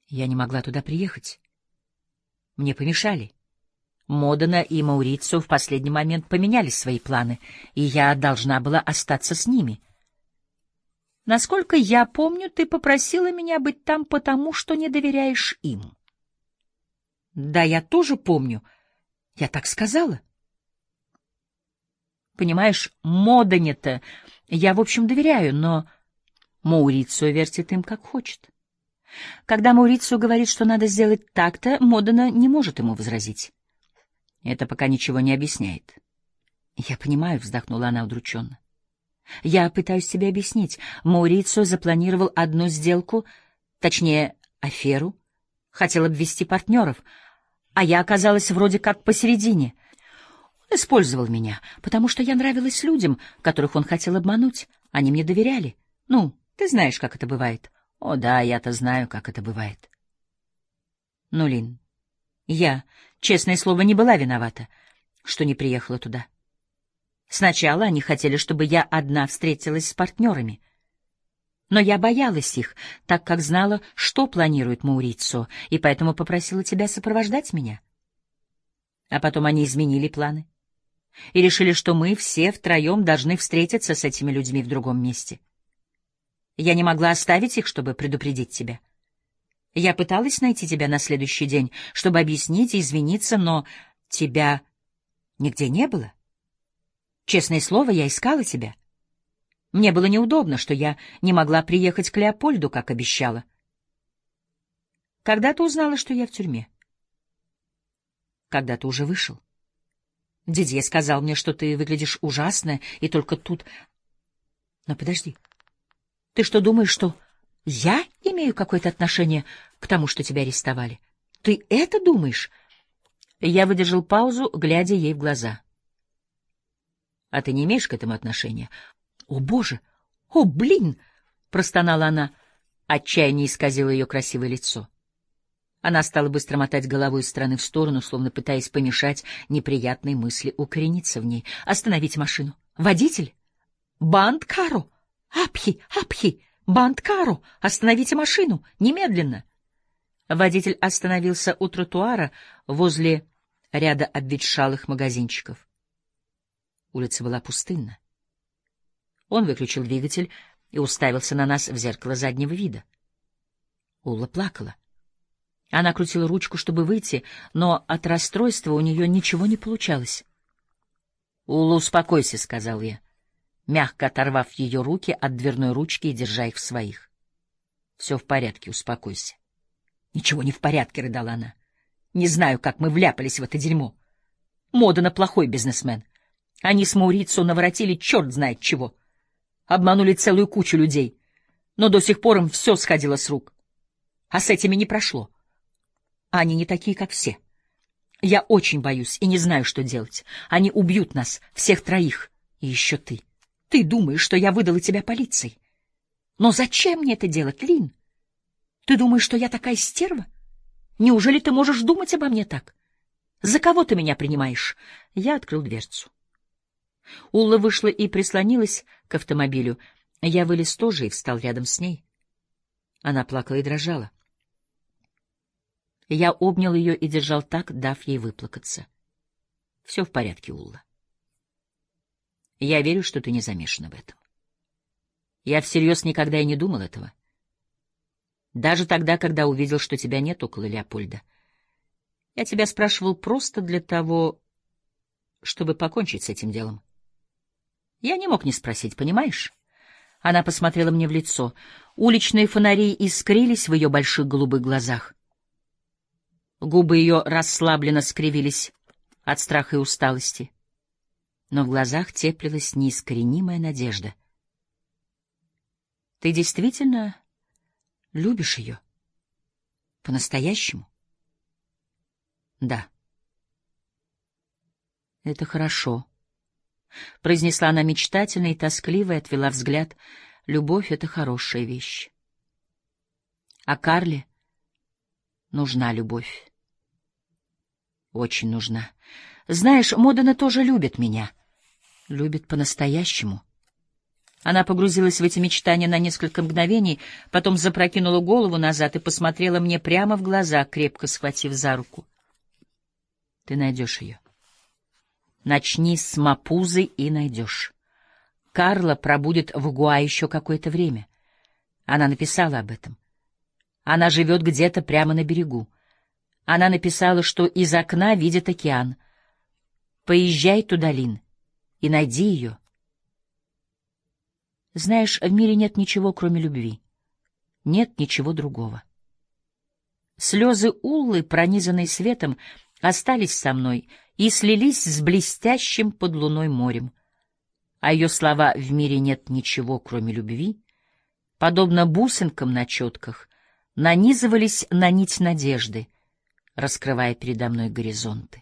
Я не могла туда приехать. Мне помешали. Модена и Маурицио в последний момент поменяли свои планы, и я должна была остаться с ними. Насколько я помню, ты попросила меня быть там потому, что не доверяешь им. Да, я тоже помню. Я так сказала. Понимаешь, Модене-то я, в общем, доверяю, но Маурицио вертит им как хочет. Когда Маурицио говорит, что надо сделать так-то, Модена не может ему возразить. Это пока ничего не объясняет. Я понимаю, вздохнула она удрученно. Я пытаюсь тебе объяснить. Маурицио запланировал одну сделку, точнее, аферу, хотел обвести партнеров, а я оказалась вроде как посередине. Он использовал меня, потому что я нравилась людям, которых он хотел обмануть. Они мне доверяли. Ну, ты знаешь, как это бывает. О, да, я-то знаю, как это бывает. Ну, Лин, я, честное слово, не была виновата, что не приехала туда. Сначала они хотели, чтобы я одна встретилась с партнерами. Но я боялась их, так как знала, что планирует Маурицио, и поэтому попросила тебя сопровождать меня. А потом они изменили планы и решили, что мы все втроем должны встретиться с этими людьми в другом месте. Я не могла оставить их, чтобы предупредить тебя. Я пыталась найти тебя на следующий день, чтобы объяснить и извиниться, но тебя нигде не было. Честное слово, я искала тебя. Мне было неудобно, что я не могла приехать к Леопольду, как обещала. Когда ты узнала, что я в тюрьме? Когда ты уже вышел. Дидье сказал мне, что ты выглядишь ужасно, и только тут... Но подожди. Ты что, думаешь, что я имею какое-то отношение к тому, что тебя арестовали? Ты это думаешь? Я выдержал паузу, глядя ей в глаза. А ты не имеешь к этому отношения? О, Боже! О, блин! Простонала она. Отчаяние исказило ее красивое лицо. Она стала быстро мотать головой из стороны в сторону, словно пытаясь помешать неприятной мысли укорениться в ней. Остановить машину. Водитель? Бандкаро! Апхи! Апхи! Бандкаро! Остановите машину! Немедленно! Водитель остановился у тротуара возле ряда обветшалых магазинчиков. Улица была пустынна. Он выключил двигатель и уставился на нас в зеркало заднего вида. Улла плакала. Она крутила ручку, чтобы выйти, но от расстройства у нее ничего не получалось. — Улла, успокойся, — сказал я, мягко оторвав ее руки от дверной ручки и держа их в своих. — Все в порядке, успокойся. — Ничего не в порядке, — рыдала она. — Не знаю, как мы вляпались в это дерьмо. Модена плохой бизнесмен. Они с Маурицио наворотили черт знает чего. Обманули целую кучу людей. Но до сих пор им все сходило с рук. А с этими не прошло. Они не такие, как все. Я очень боюсь и не знаю, что делать. Они убьют нас, всех троих. И еще ты. Ты думаешь, что я выдала тебя полиции? Но зачем мне это делать, Лин? Ты думаешь, что я такая стерва? Неужели ты можешь думать обо мне так? За кого ты меня принимаешь? Я открыл дверцу. Улла вышла и прислонилась к автомобилю. Я вылез тоже и встал рядом с ней. Она плакала и дрожала. Я обнял ее и держал так, дав ей выплакаться. — Все в порядке, Улла. Я верю, что ты не замешана в этом. Я всерьез никогда и не думал этого. Даже тогда, когда увидел, что тебя нет около Леопольда. Я тебя спрашивал просто для того, чтобы покончить с этим делом. Я не мог не спросить, понимаешь? Она посмотрела мне в лицо. Уличные фонари искрились в ее больших голубых глазах. Губы ее расслабленно скривились от страха и усталости. Но в глазах теплилась неискоренимая надежда. — Ты действительно любишь ее? По-настоящему? — Да. — Это хорошо, — произнесла она мечтательно и тоскливо и отвела взгляд. — Любовь — это хорошая вещь. А Карле нужна любовь. Очень нужна. Знаешь, Модена тоже любит меня. Любит по-настоящему. Она погрузилась в эти мечтания на несколько мгновений, потом запрокинула голову назад и посмотрела мне прямо в глаза, крепко схватив за руку. Ты найдешь ее. Начни с Мапузы и найдешь. Карла пробудет в Гуа еще какое-то время. Она написала об этом. Она живет где-то прямо на берегу. Она написала, что из окна видит океан. Поезжай туда, Лин, и найди ее. Знаешь, в мире нет ничего, кроме любви. Нет ничего другого. Слезы Уллы, пронизанные светом, остались со мной и слились с блестящим под луной морем. А ее слова «в мире нет ничего, кроме любви», подобно бусинкам на четках, нанизывались на нить надежды, раскрывая передо мной горизонты.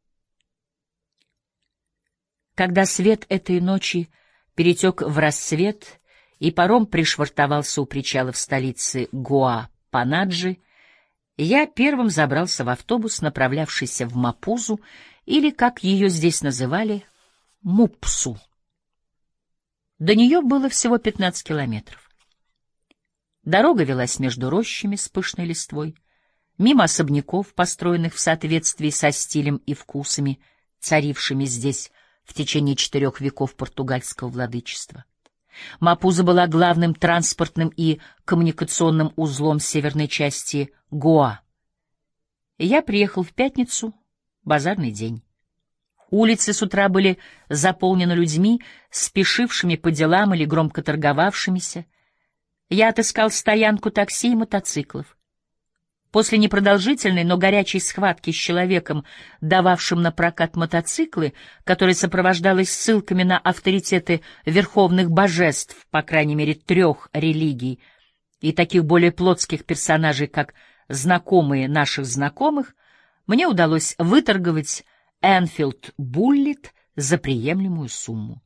Когда свет этой ночи перетек в рассвет, и паром пришвартовался у причалов столицы Гуа-Панаджи, я первым забрался в автобус, направлявшийся в Мапузу, или, как ее здесь называли, Мупсу. До нее было всего 15 километров. Дорога велась между рощами с пышной листвой, мимо особняков, построенных в соответствии со стилем и вкусами, царившими здесь в течение 4 веков португальского владычества. Мапуза была главным транспортным и коммуникационным узлом северной части Гоа. Я приехал в пятницу, базарный день. Улицы с утра были заполнены людьми, спешившими по делам или громко торговавшимися. Я отыскал стоянку такси и мотоциклов. После непродолжительной, но горячей схватки с человеком, дававшим на прокат мотоциклы, которая сопровождалась ссылками на авторитеты верховных божеств, по крайней мере 3 религий, и таких более плотских персонажей, как знакомые наших знакомых, мне удалось выторговать Энфилд Буллит за приемлемую сумму.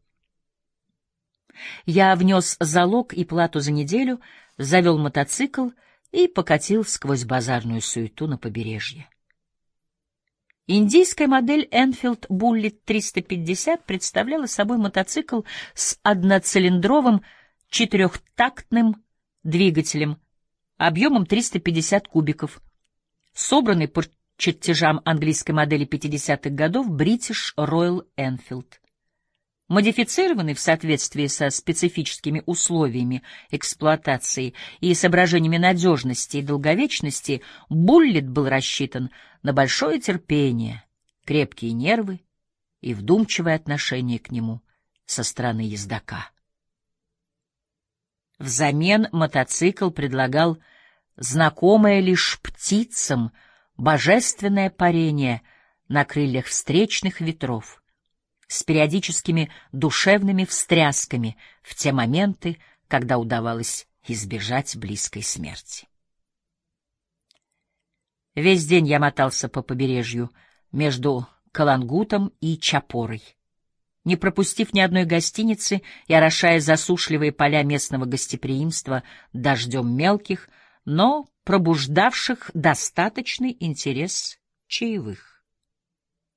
Я внес залог и плату за неделю, завел мотоцикл и покатил сквозь базарную суету на побережье. Индийская модель Enfield Bullitt 350 представляла собой мотоцикл с одноцилиндровым 4-тактным двигателем объемом 350 кубиков, собранный по чертежам английской модели 50-х годов British Royal Enfield. Модифицированный в соответствии со специфическими условиями эксплуатации и соображениями надежности и долговечности, Буллит был рассчитан на большое терпение, крепкие нервы и вдумчивое отношение к нему со стороны ездока. Взамен мотоцикл предлагал знакомое лишь птицам божественное парение на крыльях встречных ветров, с периодическими душевными встрясками в те моменты, когда удавалось избежать близкой смерти. Весь день я мотался по побережью между Калангутом и Чапорой, не пропустив ни одной гостиницы и орошая засушливые поля местного гостеприимства дождем мелких, но пробуждавших достаточный интерес чаевых.